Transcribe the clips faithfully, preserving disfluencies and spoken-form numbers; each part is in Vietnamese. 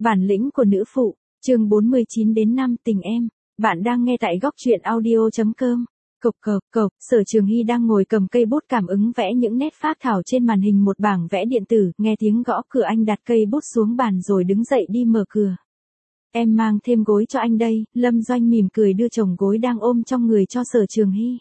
Bản lĩnh của nữ phụ, chương bốn mươi chín đến năm tình em. Bạn đang nghe tại góc truyện audio chấm com. Cộc cộc cộc, Sở Trường Hy đang ngồi cầm cây bút cảm ứng vẽ những nét phác thảo trên màn hình một bảng vẽ điện tử, nghe tiếng gõ cửa anh đặt cây bút xuống bàn rồi đứng dậy đi mở cửa. Em mang thêm gối cho anh đây, Lâm Doanh mỉm cười đưa chồng gối đang ôm trong người cho Sở Trường Hy.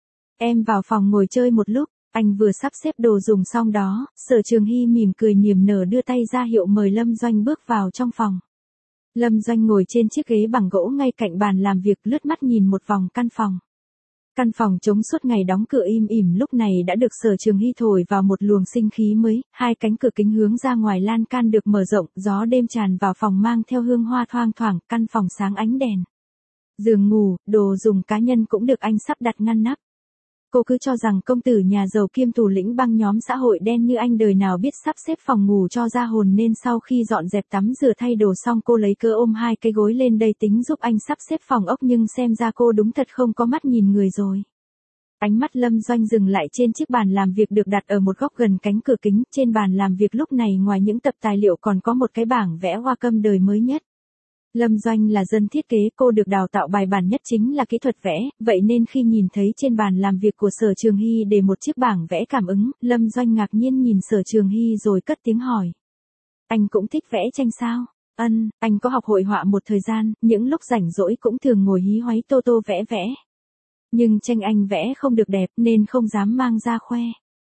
Em vào phòng ngồi chơi một lúc, anh vừa sắp xếp đồ dùng xong đó, Sở Trường Hy mỉm cười niềm nở đưa tay ra hiệu mời Lâm Doanh bước vào trong phòng. Lâm Doanh ngồi trên chiếc ghế bằng gỗ ngay cạnh bàn làm việc lướt mắt nhìn một vòng căn phòng. Căn phòng trống suốt ngày đóng cửa im ỉm lúc này đã được Sở Trường Hy thổi vào một luồng sinh khí mới, hai cánh cửa kính hướng ra ngoài lan can được mở rộng, gió đêm tràn vào phòng mang theo hương hoa thoang thoảng, căn phòng sáng ánh đèn. Giường ngủ, đồ dùng cá nhân cũng được anh sắp đặt ngăn nắp. Cô cứ cho rằng công tử nhà giàu kiêm thủ lĩnh băng nhóm xã hội đen như anh đời nào biết sắp xếp phòng ngủ cho ra hồn nên sau khi dọn dẹp tắm rửa thay đồ xong cô lấy cớ ôm hai cái gối lên đây tính giúp anh sắp xếp phòng ốc nhưng xem ra cô đúng thật không có mắt nhìn người rồi. Ánh mắt Lâm Doanh dừng lại trên chiếc bàn làm việc được đặt ở một góc gần cánh cửa kính, trên bàn làm việc lúc này ngoài những tập tài liệu còn có một cái bảng vẽ hoa câm đời mới nhất. Lâm Doanh là dân thiết kế, cô được đào tạo bài bản nhất chính là kỹ thuật vẽ, vậy nên khi nhìn thấy trên bàn làm việc của Sở Trường Hy để một chiếc bảng vẽ cảm ứng, Lâm Doanh ngạc nhiên nhìn Sở Trường Hy rồi cất tiếng hỏi. Anh cũng thích vẽ tranh sao? Ân, anh có học hội họa một thời gian, những lúc rảnh rỗi cũng thường ngồi hí hoáy tô tô vẽ vẽ. Nhưng tranh anh vẽ không được đẹp nên không dám mang ra khoe.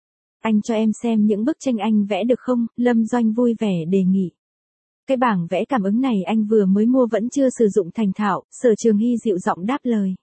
Anh cho em xem những bức tranh anh vẽ được không? Lâm Doanh vui vẻ đề nghị. Cái bảng vẽ cảm ứng này anh vừa mới mua vẫn chưa sử dụng thành thạo, Sở Trường Hy dịu giọng đáp lời.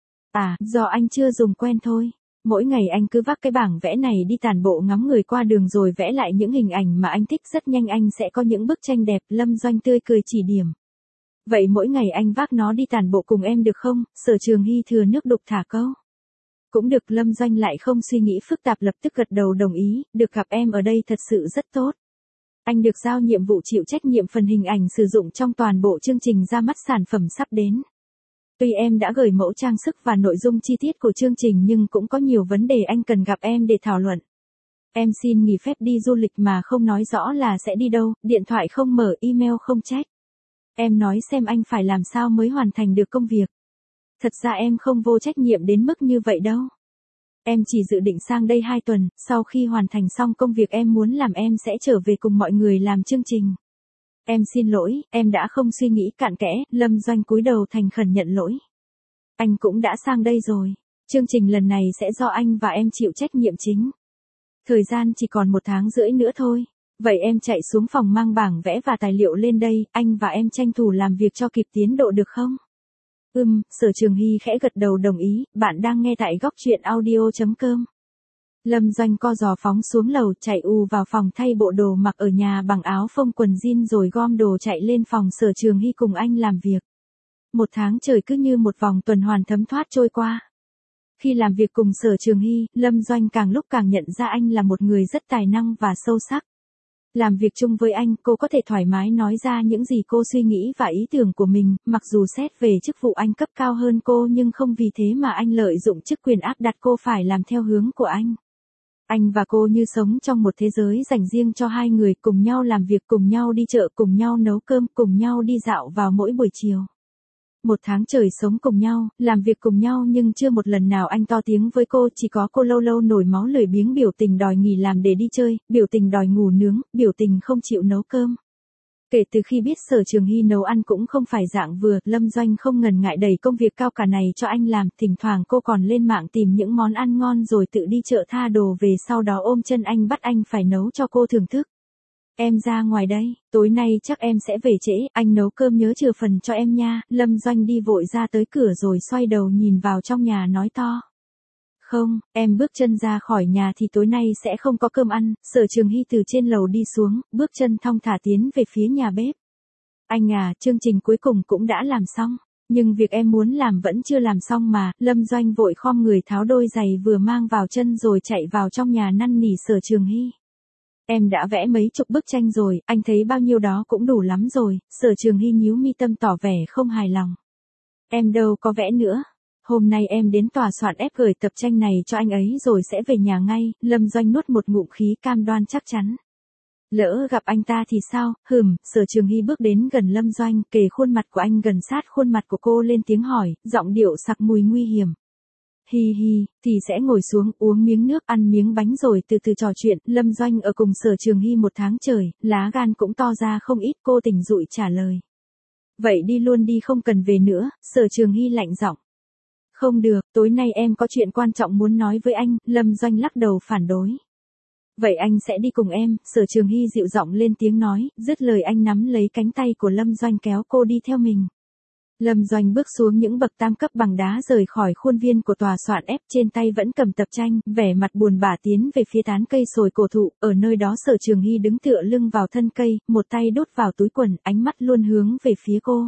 À, do anh chưa dùng quen thôi. Mỗi ngày anh cứ vác cái bảng vẽ này đi tản bộ ngắm người qua đường rồi vẽ lại những hình ảnh mà anh thích, rất nhanh anh sẽ có những bức tranh đẹp. Lâm Doanh tươi cười chỉ điểm. Vậy mỗi ngày anh vác nó đi tản bộ cùng em được không? Sở Trường Hy thừa nước đục thả câu. Cũng được. Lâm Doanh lại không suy nghĩ phức tạp lập tức gật đầu đồng ý, được gặp em ở đây thật sự rất tốt. Anh được giao nhiệm vụ chịu trách nhiệm phần hình ảnh sử dụng trong toàn bộ chương trình ra mắt sản phẩm sắp đến. Tuy em đã gửi mẫu trang sức và nội dung chi tiết của chương trình nhưng cũng có nhiều vấn đề anh cần gặp em để thảo luận. Em xin nghỉ phép đi du lịch mà không nói rõ là sẽ đi đâu, điện thoại không mở, email không check. Em nói xem anh phải làm sao mới hoàn thành được công việc. Thật ra em không vô trách nhiệm đến mức như vậy đâu. Em chỉ dự định sang đây hai tuần, sau khi hoàn thành xong công việc em muốn làm em sẽ trở về cùng mọi người làm chương trình. Em xin lỗi, em đã không suy nghĩ cặn kẽ, Lâm Doanh cúi đầu thành khẩn nhận lỗi. Anh cũng đã sang đây rồi, chương trình lần này sẽ do anh và em chịu trách nhiệm chính. Thời gian chỉ còn một tháng rưỡi nữa thôi, vậy em chạy xuống phòng mang bảng vẽ và tài liệu lên đây, anh và em tranh thủ làm việc cho kịp tiến độ được không? Ừm, Sở Trường Hy khẽ gật đầu đồng ý, bạn đang nghe tại góc truyện audio chấm com. Lâm Doanh co giò phóng xuống lầu chạy ù vào phòng thay bộ đồ mặc ở nhà bằng áo phông quần jean rồi gom đồ chạy lên phòng Sở Trường Hy cùng anh làm việc. Một tháng trời cứ như một vòng tuần hoàn thấm thoát trôi qua. Khi làm việc cùng Sở Trường Hy, Lâm Doanh càng lúc càng nhận ra anh là một người rất tài năng và sâu sắc. Làm việc chung với anh, cô có thể thoải mái nói ra những gì cô suy nghĩ và ý tưởng của mình, mặc dù xét về chức vụ anh cấp cao hơn cô nhưng không vì thế mà anh lợi dụng chức quyền áp đặt cô phải làm theo hướng của anh. Anh và cô như sống trong một thế giới dành riêng cho hai người, cùng nhau làm việc, cùng nhau đi chợ, cùng nhau nấu cơm, cùng nhau đi dạo vào mỗi buổi chiều. Một tháng trời sống cùng nhau, làm việc cùng nhau nhưng chưa một lần nào anh to tiếng với cô, chỉ có cô lâu lâu nổi máu lười biếng biểu tình đòi nghỉ làm để đi chơi, biểu tình đòi ngủ nướng, biểu tình không chịu nấu cơm. Kể từ khi biết Sở Trường Hy nấu ăn cũng không phải dạng vừa, Lâm Doanh không ngần ngại đẩy công việc cao cả này cho anh làm, thỉnh thoảng cô còn lên mạng tìm những món ăn ngon rồi tự đi chợ tha đồ về sau đó ôm chân anh bắt anh phải nấu cho cô thưởng thức. Em ra ngoài đây, tối nay chắc em sẽ về trễ, anh nấu cơm nhớ chừa phần cho em nha. Lâm Doanh đi vội ra tới cửa rồi xoay đầu nhìn vào trong nhà nói to. Không, em bước chân ra khỏi nhà thì tối nay sẽ không có cơm ăn. Sở Trường Hy từ trên lầu đi xuống, bước chân thong thả tiến về phía nhà bếp. Anh à, chương trình cuối cùng cũng đã làm xong, nhưng việc em muốn làm vẫn chưa làm xong mà. Lâm Doanh vội khom người tháo đôi giày vừa mang vào chân rồi chạy vào trong nhà năn nỉ Sở Trường Hy. Em đã vẽ mấy chục bức tranh rồi, anh thấy bao nhiêu đó cũng đủ lắm rồi. Sở Trường Hy nhíu mi tâm tỏ vẻ không hài lòng. Em đâu có vẽ nữa. Hôm nay em đến tòa soạn ép gửi tập tranh này cho anh ấy rồi sẽ về nhà ngay. Lâm Doanh nuốt một ngụm khí cam đoan chắc chắn. Lỡ gặp anh ta thì sao? Hừm, Sở Trường Hy bước đến gần Lâm Doanh, kề khuôn mặt của anh gần sát khuôn mặt của cô lên tiếng hỏi, giọng điệu sặc mùi nguy hiểm. Hi hi, thì sẽ ngồi xuống uống miếng nước ăn miếng bánh rồi từ từ trò chuyện. Lâm Doanh ở cùng Sở Trường Hy một tháng trời, lá gan cũng to ra không ít. Cô tỉnh dụi trả lời. Vậy đi luôn đi, không cần về nữa. Sở Trường Hy lạnh giọng. Không được, tối nay em có chuyện quan trọng muốn nói với anh. Lâm Doanh lắc đầu phản đối. Vậy anh sẽ đi cùng em. Sở Trường Hy dịu giọng lên tiếng nói. Dứt lời anh nắm lấy cánh tay của Lâm Doanh kéo cô đi theo mình. Lâm Doanh bước xuống những bậc tam cấp bằng đá rời khỏi khuôn viên của tòa soạn ép, trên tay vẫn cầm tập tranh, vẻ mặt buồn bã tiến về phía tán cây sồi cổ thụ. Ở nơi đó Sở Trường Hy đứng tựa lưng vào thân cây, một tay đút vào túi quần, ánh mắt luôn hướng về phía cô.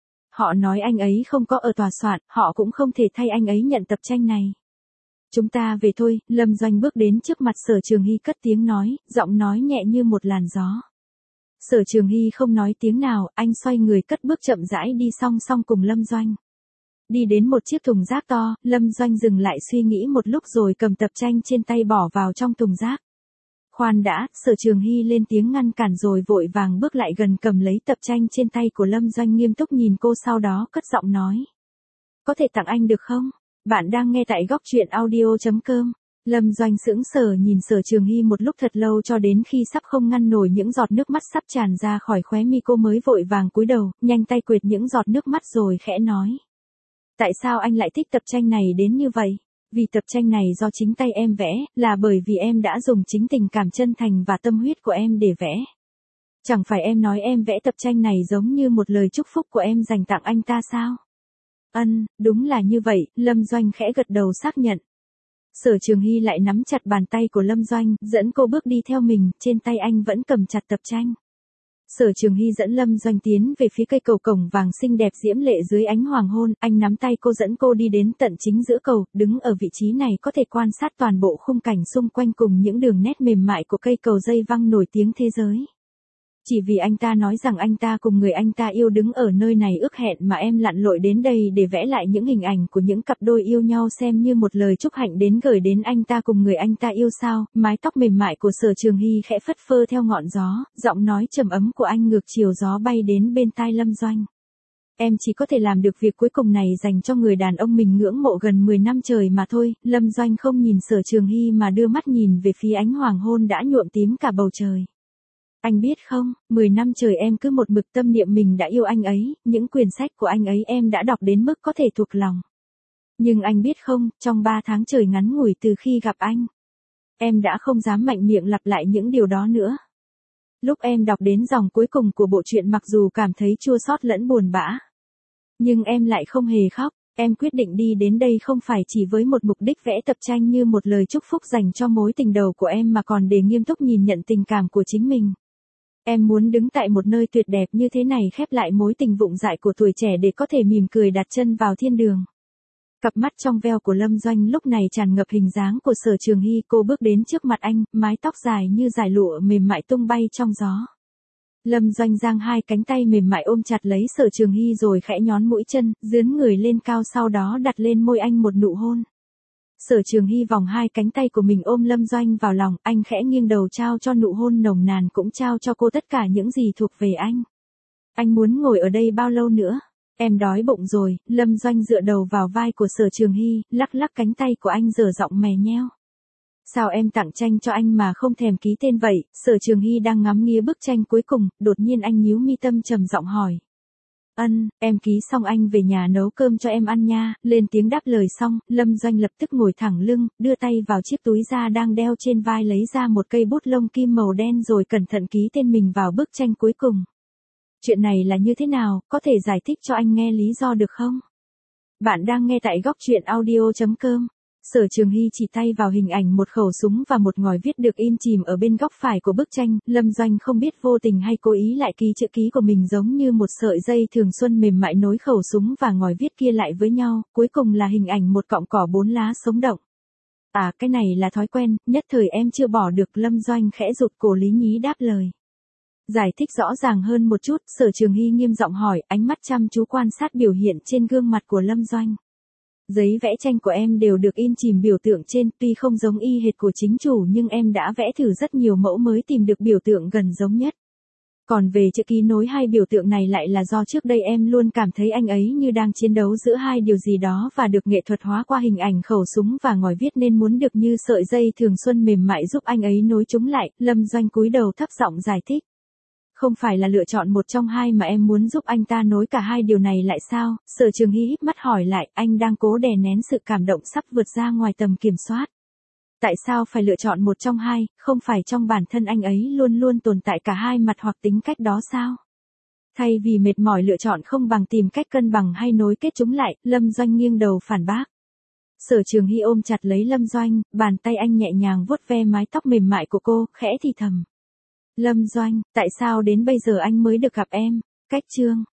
Họ nói anh ấy không có ở tòa soạn, họ cũng không thể thay anh ấy nhận tập tranh này. Chúng ta về thôi. Lâm Doanh bước đến trước mặt Sở Trường Hy cất tiếng nói, giọng nói nhẹ như một làn gió. Sở Trường Hy không nói tiếng nào, anh xoay người cất bước chậm rãi đi song song cùng Lâm Doanh. Đi đến một chiếc thùng rác to, Lâm Doanh dừng lại suy nghĩ một lúc rồi cầm tập tranh trên tay bỏ vào trong thùng rác. Khoan đã, Sở Trường Hy lên tiếng ngăn cản rồi vội vàng bước lại gần cầm lấy tập tranh trên tay của Lâm Doanh, nghiêm túc nhìn cô, sau đó cất giọng nói. Có thể tặng anh được không? Bạn đang nghe tại góc truyện audio chấm com. Lâm Doanh sững sờ nhìn Sở Trường Hy một lúc thật lâu, cho đến khi sắp không ngăn nổi những giọt nước mắt sắp tràn ra khỏi khóe mi, cô mới vội vàng cúi đầu, nhanh tay quệt những giọt nước mắt rồi khẽ nói. Tại sao anh lại thích tập tranh này đến như vậy? Vì tập tranh này do chính tay em vẽ, là bởi vì em đã dùng chính tình cảm chân thành và tâm huyết của em để vẽ. Chẳng phải em nói em vẽ tập tranh này giống như một lời chúc phúc của em dành tặng anh ta sao? Ân, đúng là như vậy. Lâm Doanh khẽ gật đầu xác nhận. Sở Trường Hy lại nắm chặt bàn tay của Lâm Doanh, dẫn cô bước đi theo mình, trên tay anh vẫn cầm chặt tập tranh. Sở Trường Hy dẫn Lâm Doanh tiến về phía cây cầu cổng vàng xinh đẹp diễm lệ dưới ánh hoàng hôn, anh nắm tay cô dẫn cô đi đến tận chính giữa cầu, đứng ở vị trí này có thể quan sát toàn bộ khung cảnh xung quanh cùng những đường nét mềm mại của cây cầu dây văng nổi tiếng thế giới. Chỉ vì anh ta nói rằng anh ta cùng người anh ta yêu đứng ở nơi này ước hẹn mà em lặn lội đến đây để vẽ lại những hình ảnh của những cặp đôi yêu nhau xem như một lời chúc hạnh đến gửi đến anh ta cùng người anh ta yêu sao? Mái tóc mềm mại của Sở Trường Hy khẽ phất phơ theo ngọn gió, giọng nói trầm ấm của anh ngược chiều gió bay đến bên tai Lâm Doanh. Em chỉ có thể làm được việc cuối cùng này dành cho người đàn ông mình ngưỡng mộ gần mười năm trời mà thôi. Lâm Doanh không nhìn Sở Trường Hy mà đưa mắt nhìn về phía ánh hoàng hôn đã nhuộm tím cả bầu trời. Anh biết không, mười năm trời em cứ một mực tâm niệm mình đã yêu anh ấy, những quyển sách của anh ấy em đã đọc đến mức có thể thuộc lòng. Nhưng anh biết không, trong ba tháng trời ngắn ngủi từ khi gặp anh, em đã không dám mạnh miệng lặp lại những điều đó nữa. Lúc em đọc đến dòng cuối cùng của bộ truyện, mặc dù cảm thấy chua xót lẫn buồn bã, nhưng em lại không hề khóc. Em quyết định đi đến đây không phải chỉ với một mục đích vẽ tập tranh như một lời chúc phúc dành cho mối tình đầu của em, mà còn để nghiêm túc nhìn nhận tình cảm của chính mình. Em muốn đứng tại một nơi tuyệt đẹp như thế này khép lại mối tình vụng dại của tuổi trẻ để có thể mỉm cười đặt chân vào thiên đường. Cặp mắt trong veo của Lâm Doanh lúc này tràn ngập hình dáng của Sở Trường Hy, cô bước đến trước mặt anh, mái tóc dài như dải lụa mềm mại tung bay trong gió. Lâm Doanh giang hai cánh tay mềm mại ôm chặt lấy Sở Trường Hy rồi khẽ nhón mũi chân, dướn người lên cao, sau đó đặt lên môi anh một nụ hôn. Sở Trường Hy vòng hai cánh tay của mình ôm Lâm Doanh vào lòng, anh khẽ nghiêng đầu trao cho nụ hôn nồng nàn, cũng trao cho cô tất cả những gì thuộc về anh. Anh muốn ngồi ở đây bao lâu nữa? Em đói bụng rồi. Lâm Doanh dựa đầu vào vai của Sở Trường Hy, lắc lắc cánh tay của anh dở giọng mè nheo. Sao em tặng tranh cho anh mà không thèm ký tên vậy? Sở Trường Hy đang ngắm nghía bức tranh cuối cùng, đột nhiên anh nhíu mi tâm trầm giọng hỏi. Ân, em ký xong anh về nhà nấu cơm cho em ăn nha. Lên tiếng đáp lời xong, Lâm Doanh lập tức ngồi thẳng lưng, đưa tay vào chiếc túi da đang đeo trên vai, lấy ra một cây bút lông kim màu đen rồi cẩn thận ký tên mình vào bức tranh cuối cùng. Chuyện này là như thế nào, có thể giải thích cho anh nghe lý do được không? Bạn đang nghe tại góc truyện audio chấm com. Sở Trường Hy chỉ tay vào hình ảnh một khẩu súng và một ngòi viết được in chìm ở bên góc phải của bức tranh. Lâm Doanh không biết vô tình hay cố ý lại ký chữ ký của mình giống như một sợi dây thường xuân mềm mại nối khẩu súng và ngòi viết kia lại với nhau, cuối cùng là hình ảnh một cọng cỏ bốn lá sống động. À, cái này là thói quen, nhất thời em chưa bỏ được. Lâm Doanh khẽ rụt cổ lý nhí đáp lời. Giải thích rõ ràng hơn một chút. Sở Trường Hy nghiêm giọng hỏi, ánh mắt chăm chú quan sát biểu hiện trên gương mặt của Lâm Doanh. Giấy vẽ tranh của em đều được in chìm biểu tượng trên, tuy không giống y hệt của chính chủ nhưng em đã vẽ thử rất nhiều mẫu mới tìm được biểu tượng gần giống nhất. Còn về chữ ký nối hai biểu tượng này lại là do trước đây em luôn cảm thấy anh ấy như đang chiến đấu giữa hai điều gì đó và được nghệ thuật hóa qua hình ảnh khẩu súng và ngòi viết nên muốn được như sợi dây thường xuân mềm mại giúp anh ấy nối chúng lại. Lâm Doanh cúi đầu thấp giọng giải thích. Không phải là lựa chọn một trong hai mà em muốn giúp anh ta nối cả hai điều này lại sao? Sở Trường Hy híp mắt hỏi lại, anh đang cố đè nén sự cảm động sắp vượt ra ngoài tầm kiểm soát. Tại sao phải lựa chọn một trong hai, không phải trong bản thân anh ấy luôn luôn tồn tại cả hai mặt hoặc tính cách đó sao? Thay vì mệt mỏi lựa chọn không bằng tìm cách cân bằng hay nối kết chúng lại, Lâm Doanh nghiêng đầu phản bác. Sở Trường Hy ôm chặt lấy Lâm Doanh, bàn tay anh nhẹ nhàng vuốt ve mái tóc mềm mại của cô, khẽ thì thầm. Lâm Doanh, tại sao đến bây giờ anh mới được gặp em? Cách chương